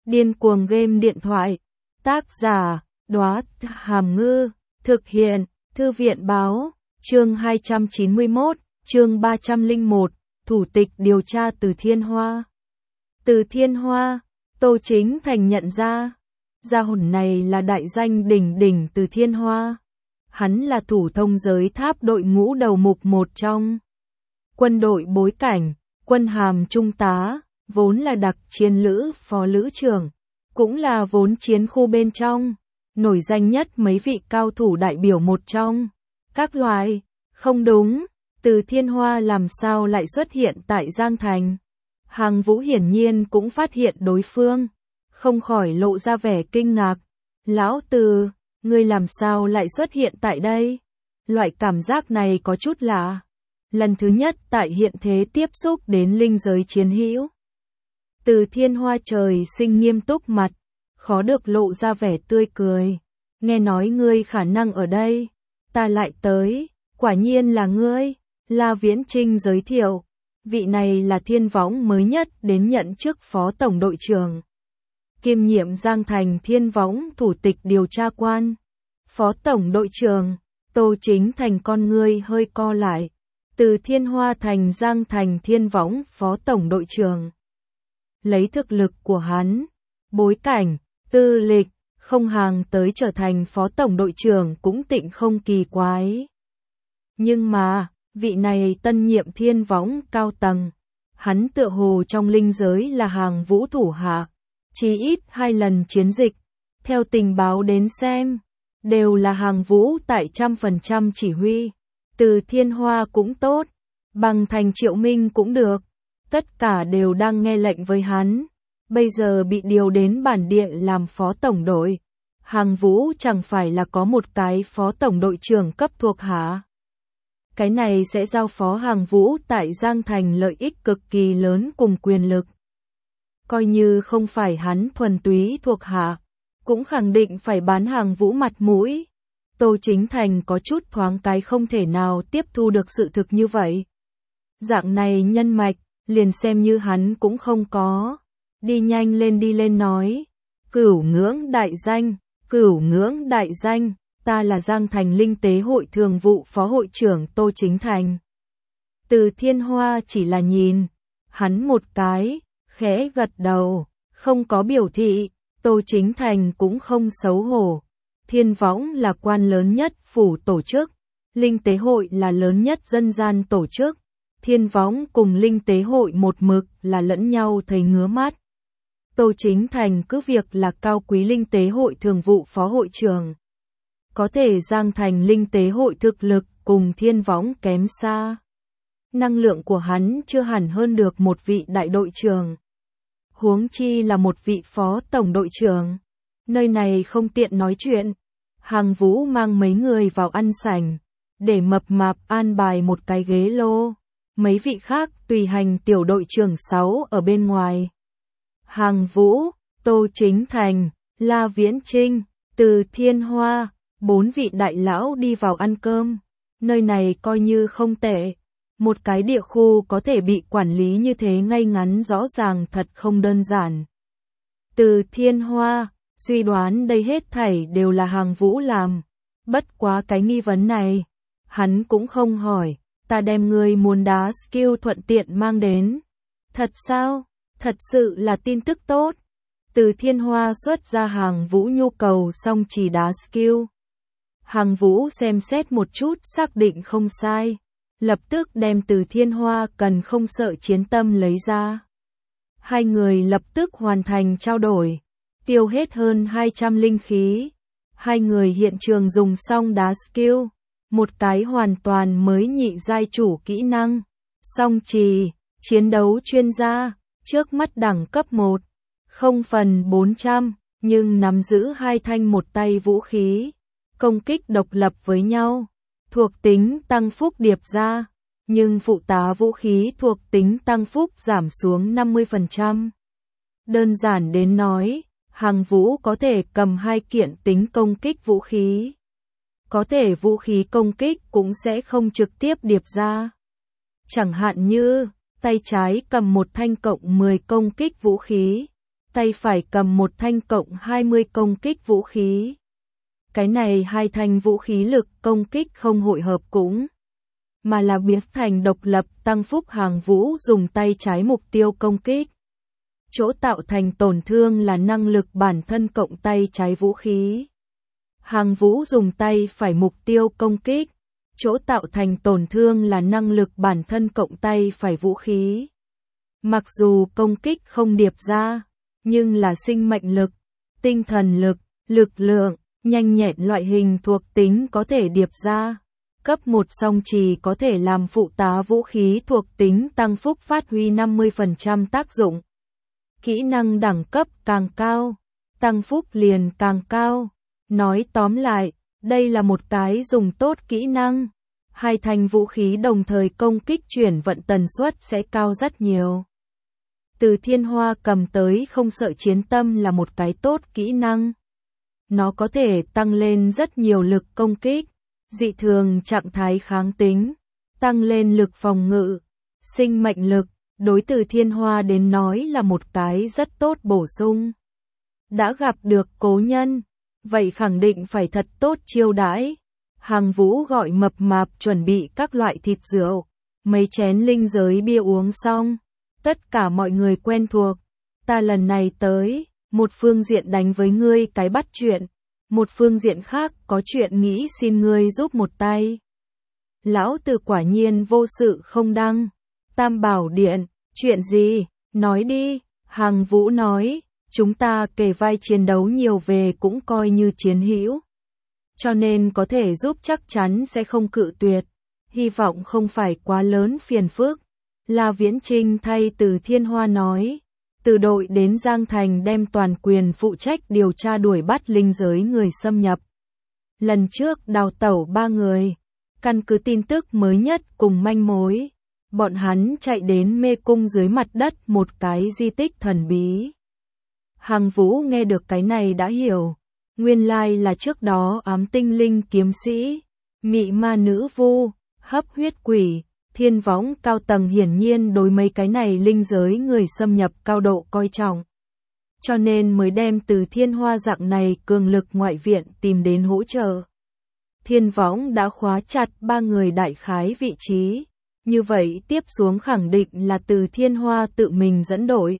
Điên cuồng game điện thoại. Tác giả, Đóa Hàm Ngư. Thực hiện, Thư viện báo. Chương 291, chương 301, thủ tịch điều tra Từ Thiên Hoa. Từ Thiên Hoa, Tô Chính Thành nhận ra, gia hồn này là đại danh đỉnh đỉnh Từ Thiên Hoa. Hắn là thủ thông giới tháp đội ngũ đầu mục một trong quân đội bối cảnh, quân hàm trung tá, vốn là đặc chiến lữ phó lữ trưởng, cũng là vốn chiến khu bên trong, nổi danh nhất mấy vị cao thủ đại biểu một trong các loại. Không đúng, Từ Thiên Hoa làm sao lại xuất hiện tại Giang Thành? Hàng Vũ hiển nhiên cũng phát hiện đối phương, không khỏi lộ ra vẻ kinh ngạc. Lão Từ, ngươi làm sao lại xuất hiện tại đây? Loại cảm giác này có chút lạ. Lần thứ nhất tại hiện thế tiếp xúc đến linh giới chiến hữu. Từ Thiên Hoa trời sinh nghiêm túc mặt, khó được lộ ra vẻ tươi cười. Nghe nói ngươi khả năng ở đây, ta lại tới, quả nhiên là ngươi. La Viễn Trinh giới thiệu, vị này là Thiên Võng mới nhất đến nhận chức phó tổng đội trưởng, kiêm nhiệm Giang Thành Thiên Võng thủ tịch điều tra quan. Phó tổng đội trưởng, Tô Chính Thành con ngươi hơi co lại. Từ Thiên Hoa thành Giang Thành Thiên Võng phó tổng đội trưởng. Lấy thực lực của hắn, bối cảnh, tư lịch, không hàng tới trở thành phó tổng đội trưởng cũng tịnh không kỳ quái. Nhưng mà, vị này tân nhiệm Thiên Võng cao tầng, hắn tựa hồ trong linh giới là Hàng Vũ thủ hạ, chí ít 2 lần chiến dịch, theo tình báo đến xem, đều là Hàng Vũ tại 100% chỉ huy. Từ Thiên Hoa cũng tốt, Bằng Thành Triệu Minh cũng được, tất cả đều đang nghe lệnh với hắn. Bây giờ bị điều đến bản địa làm phó tổng đội, Hàng Vũ chẳng phải là có một cái phó tổng đội trưởng cấp thuộc hạ. Cái này sẽ giao phó Hàng Vũ tại Giang Thành lợi ích cực kỳ lớn cùng quyền lực. Coi như không phải hắn thuần túy thuộc hạ, cũng khẳng định phải bán Hàng Vũ mặt mũi. Tô Chính Thành có chút thoáng cái không thể nào tiếp thu được sự thực như vậy. Dạng này nhân mạch, liền xem như hắn cũng không có. Đi lên nói. Cửu ngưỡng đại danh, ta là Giang Thành Linh Tế Hội Thường vụ Phó Hội trưởng Tô Chính Thành. Từ Thiên Hoa chỉ là nhìn hắn một cái, khẽ gật đầu, không có biểu thị. Tô Chính Thành cũng không xấu hổ. Thiên Võng là quan lớn nhất phủ tổ chức, Linh Tế Hội là lớn nhất dân gian tổ chức. Thiên Võng cùng Linh Tế Hội một mực là lẫn nhau thấy ngứa mắt. Tô Chính Thành cứ việc là cao quý Linh Tế Hội thường vụ phó hội trưởng. Có thể Giang Thành Linh Tế Hội thực lực cùng Thiên Võng kém xa. Năng lượng của hắn chưa hẳn hơn được một vị đại đội trưởng. Huống chi là một vị phó tổng đội trưởng. Nơi này không tiện nói chuyện. Hàng Vũ mang mấy người vào ăn sảnh, để mập mạp an bài một cái ghế lô. Mấy vị khác tùy hành tiểu đội trưởng 6 ở bên ngoài. Hàng Vũ, Tô Chính Thành, La Viễn Trinh, Từ Thiên Hoa, 4 vị đại lão đi vào ăn cơm. Nơi này coi như không tệ. Một cái địa khu có thể bị quản lý như thế ngay ngắn rõ ràng thật không đơn giản. Từ Thiên Hoa suy đoán đây hết thảy đều là Hàng Vũ làm. Bất quá cái nghi vấn này, hắn cũng không hỏi. Ta đem ngươi muốn đá skill thuận tiện mang đến. Thật sao? Thật sự là tin tức tốt. Từ Thiên Hoa xuất ra Hàng Vũ nhu cầu xong chỉ đá skill. Hàng Vũ xem xét một chút xác định không sai. Lập tức đem Từ Thiên Hoa cần không sợ chiến tâm lấy ra. Hai người lập tức hoàn thành trao đổi. Tiêu hết hơn 200 linh khí. Hai người hiện trường dùng xong đá skill. Một cái hoàn toàn mới nhị giai chủ kỹ năng. Song trì, chiến đấu chuyên gia, trước mắt đẳng cấp 1. 0/400, nhưng nắm giữ 2 thanh một tay vũ khí. Công kích độc lập với nhau. Thuộc tính tăng phúc điệp ra. Nhưng phụ tá vũ khí thuộc tính tăng phúc giảm xuống 50%. Đơn giản đến nói, Hàng Vũ có thể cầm 2 kiện tính công kích vũ khí. Có thể vũ khí công kích cũng sẽ không trực tiếp điệp ra. Chẳng hạn như, tay trái cầm một thanh cộng 10 công kích vũ khí, tay phải cầm một thanh cộng 20 công kích vũ khí. Cái này hai thanh vũ khí lực công kích không hội hợp cũng, mà là biến thành độc lập tăng phúc. Hàng Vũ dùng tay trái mục tiêu công kích. Chỗ tạo thành tổn thương là năng lực bản thân cộng tay trái vũ khí. Hàng Vũ dùng tay phải mục tiêu công kích. Chỗ tạo thành tổn thương là năng lực bản thân cộng tay phải vũ khí. Mặc dù công kích không điệp ra, nhưng là sinh mệnh lực, tinh thần lực, lực lượng, nhanh nhẹn loại hình thuộc tính có thể điệp ra. Cấp 1 song trì có thể làm phụ tá vũ khí thuộc tính tăng phúc phát huy 50% tác dụng. Kỹ năng đẳng cấp càng cao, tăng phúc liền càng cao. Nói tóm lại, đây là một cái dùng tốt kỹ năng. Hai thanh vũ khí đồng thời công kích chuyển vận tần suất sẽ cao rất nhiều. Từ Thiên Hoa cầm tới không sợ chiến tâm là một cái tốt kỹ năng. Nó có thể tăng lên rất nhiều lực công kích, dị thường trạng thái kháng tính, tăng lên lực phòng ngự, sinh mệnh lực, đối Từ Thiên Hoa đến nói là một cái rất tốt bổ sung. Đã gặp được cố nhân, vậy khẳng định phải thật tốt chiêu đãi. Hàng Vũ gọi mập mạp chuẩn bị các loại thịt rượu, mấy chén linh giới bia uống xong. Tất cả mọi người quen thuộc. Ta lần này tới, một phương diện đánh với ngươi cái bắt chuyện, một phương diện khác có chuyện nghĩ xin ngươi giúp một tay. Lão Tử quả nhiên vô sự không đăng. Tam Bảo Điện, chuyện gì? Nói đi. Hàng Vũ nói, chúng ta kề vai chiến đấu nhiều về cũng coi như chiến hữu. Cho nên có thể giúp chắc chắn sẽ không cự tuyệt. Hy vọng không phải quá lớn phiền phức. La Viễn Trinh thay Từ Thiên Hoa nói. Từ đội đến Giang Thành đem toàn quyền phụ trách điều tra đuổi bắt linh giới người xâm nhập. Lần trước đào tẩu 3 người. Căn cứ tin tức mới nhất cùng manh mối. Bọn hắn chạy đến mê cung dưới mặt đất một cái di tích thần bí. Hàng Vũ nghe được cái này đã hiểu. Nguyên lai là trước đó ám tinh linh kiếm sĩ, mị ma nữ vu, hấp huyết quỷ, thiên võng cao tầng hiển nhiên đối mấy cái này linh giới người xâm nhập cao độ coi trọng. Cho nên mới đem Từ Thiên Hoa dạng này cường lực ngoại viện tìm đến hỗ trợ. Thiên võng đã khóa chặt 3 người đại khái vị trí. Như vậy tiếp xuống khẳng định là Từ Thiên Hoa tự mình dẫn đội.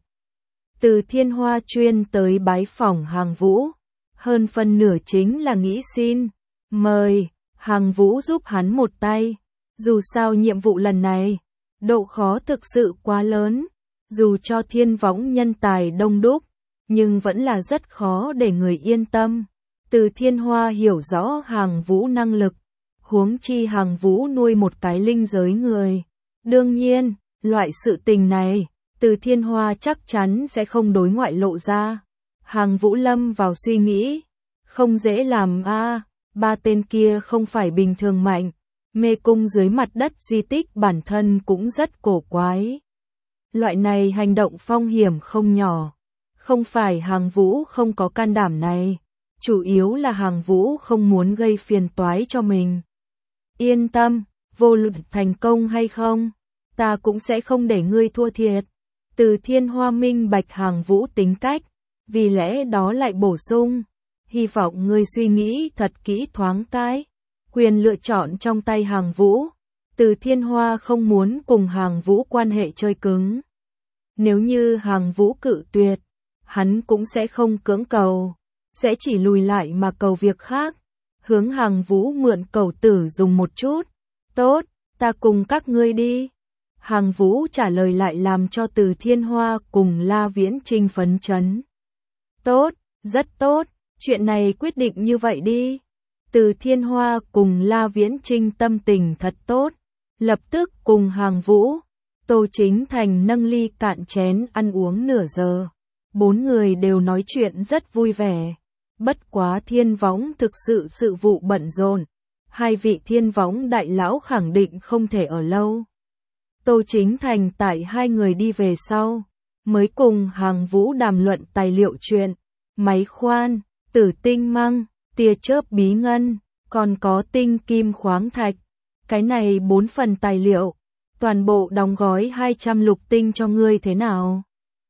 Từ Thiên Hoa chuyên tới bái phỏng Hàng Vũ. Hơn phân nửa chính là nghĩ xin, mời, Hàng Vũ giúp hắn một tay. Dù sao nhiệm vụ lần này, độ khó thực sự quá lớn. Dù cho thiên võng nhân tài đông đúc, nhưng vẫn là rất khó để người yên tâm. Từ Thiên Hoa hiểu rõ Hàng Vũ năng lực, huống chi Hàng Vũ nuôi một cái linh giới người. Đương nhiên, loại sự tình này, Từ Thiên Hoa chắc chắn sẽ không đối ngoại lộ ra. Hàng Vũ lâm vào suy nghĩ, không dễ làm a, 3 tên kia không phải bình thường mạnh, mê cung dưới mặt đất di tích bản thân cũng rất cổ quái. Loại này hành động phong hiểm không nhỏ, không phải Hàng Vũ không có can đảm này, chủ yếu là Hàng Vũ không muốn gây phiền toái cho mình. Yên tâm, vô luận thành công hay không, ta cũng sẽ không để ngươi thua thiệt. Từ Thiên Hoa minh bạch Hàng Vũ tính cách, vì lẽ đó lại bổ sung, hy vọng ngươi suy nghĩ thật kỹ thoáng cái. Quyền lựa chọn trong tay Hàng Vũ. Từ Thiên Hoa không muốn cùng Hàng Vũ quan hệ chơi cứng. Nếu như Hàng Vũ cự tuyệt, hắn cũng sẽ không cưỡng cầu, sẽ chỉ lùi lại mà cầu việc khác. Hướng Hàng Vũ mượn cầu tử dùng một chút. Tốt, ta cùng các ngươi đi. Hàng Vũ trả lời lại làm cho Từ Thiên Hoa cùng La Viễn Trinh phấn chấn. Tốt, rất tốt, chuyện này quyết định như vậy đi. Từ Thiên Hoa cùng La Viễn Trinh tâm tình thật tốt, lập tức cùng Hàng Vũ, Tô Chính Thành nâng ly cạn chén ăn uống nửa giờ. 4 người đều nói chuyện rất vui vẻ. Bất quá thiên võng thực sự vụ bận rộn. 2 vị thiên võng đại lão khẳng định không thể ở lâu. Tô Chính Thành tại 2 người đi về sau, mới cùng Hàng Vũ đàm luận tài liệu chuyện, máy khoan, tử tinh măng, tia chớp bí ngân, còn có tinh kim khoáng thạch. Cái này 4 phần tài liệu, toàn bộ đóng gói 200 lục tinh cho ngươi thế nào?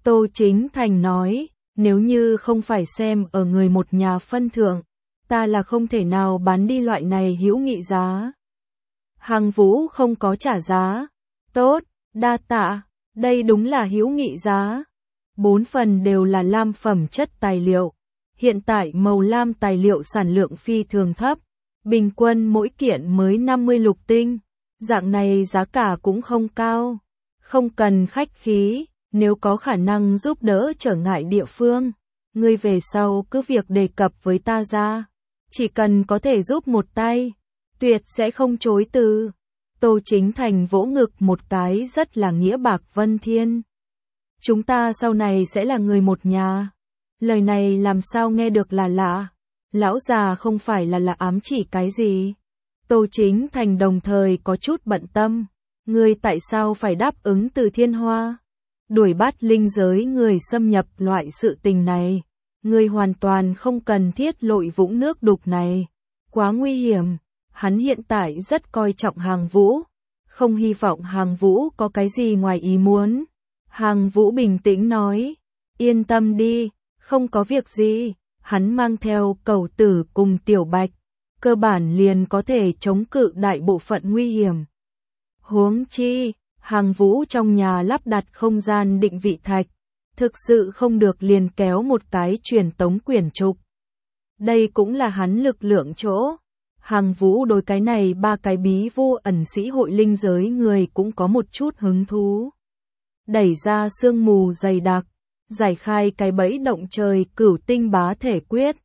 Tô Chính Thành nói, nếu như không phải xem ở người một nhà phân thượng, ta là không thể nào bán đi loại này hữu nghị giá. Hằng Vũ không có trả giá. Tốt, đa tạ, đây đúng là hữu nghị giá. 4 phần đều là lam phẩm chất tài liệu. Hiện tại màu lam tài liệu sản lượng phi thường thấp, bình quân mỗi kiện mới 50 lục tinh. Dạng này giá cả cũng không cao. Không cần khách khí, nếu có khả năng giúp đỡ trở ngại địa phương, ngươi về sau cứ việc đề cập với ta ra. Chỉ cần có thể giúp một tay, tuyệt sẽ không chối từ. Tô Chính Thành vỗ ngực một cái rất là nghĩa bạc Vân Thiên. Chúng ta sau này sẽ là người một nhà. Lời này làm sao nghe được là lạ. Lão già không phải là ám chỉ cái gì. Tô Chính Thành đồng thời có chút bận tâm. Ngươi tại sao phải đáp ứng Từ Thiên Hoa? Đuổi bắt linh giới người xâm nhập loại sự tình này. Ngươi hoàn toàn không cần thiết lội vũng nước đục này. Quá nguy hiểm. Hắn hiện tại rất coi trọng Hàng Vũ. Không hy vọng Hàng Vũ có cái gì ngoài ý muốn. Hàng Vũ bình tĩnh nói. Yên tâm đi, không có việc gì. Hắn mang theo Cẩu Tử cùng Tiểu Bạch. Cơ bản liền có thể chống cự đại bộ phận nguy hiểm. Huống chi, Hàng Vũ trong nhà lắp đặt không gian định vị thạch. Thực sự không được liền kéo một cái truyền tống quyển trục. Đây cũng là hắn lực lượng chỗ. Hàng Vũ đối cái này 3 cái bí vô ẩn sĩ hội linh giới người cũng có một chút hứng thú. Đẩy ra sương mù dày đặc, giải khai cái bẫy động trời Cửu Tinh Bá Thể Quyết.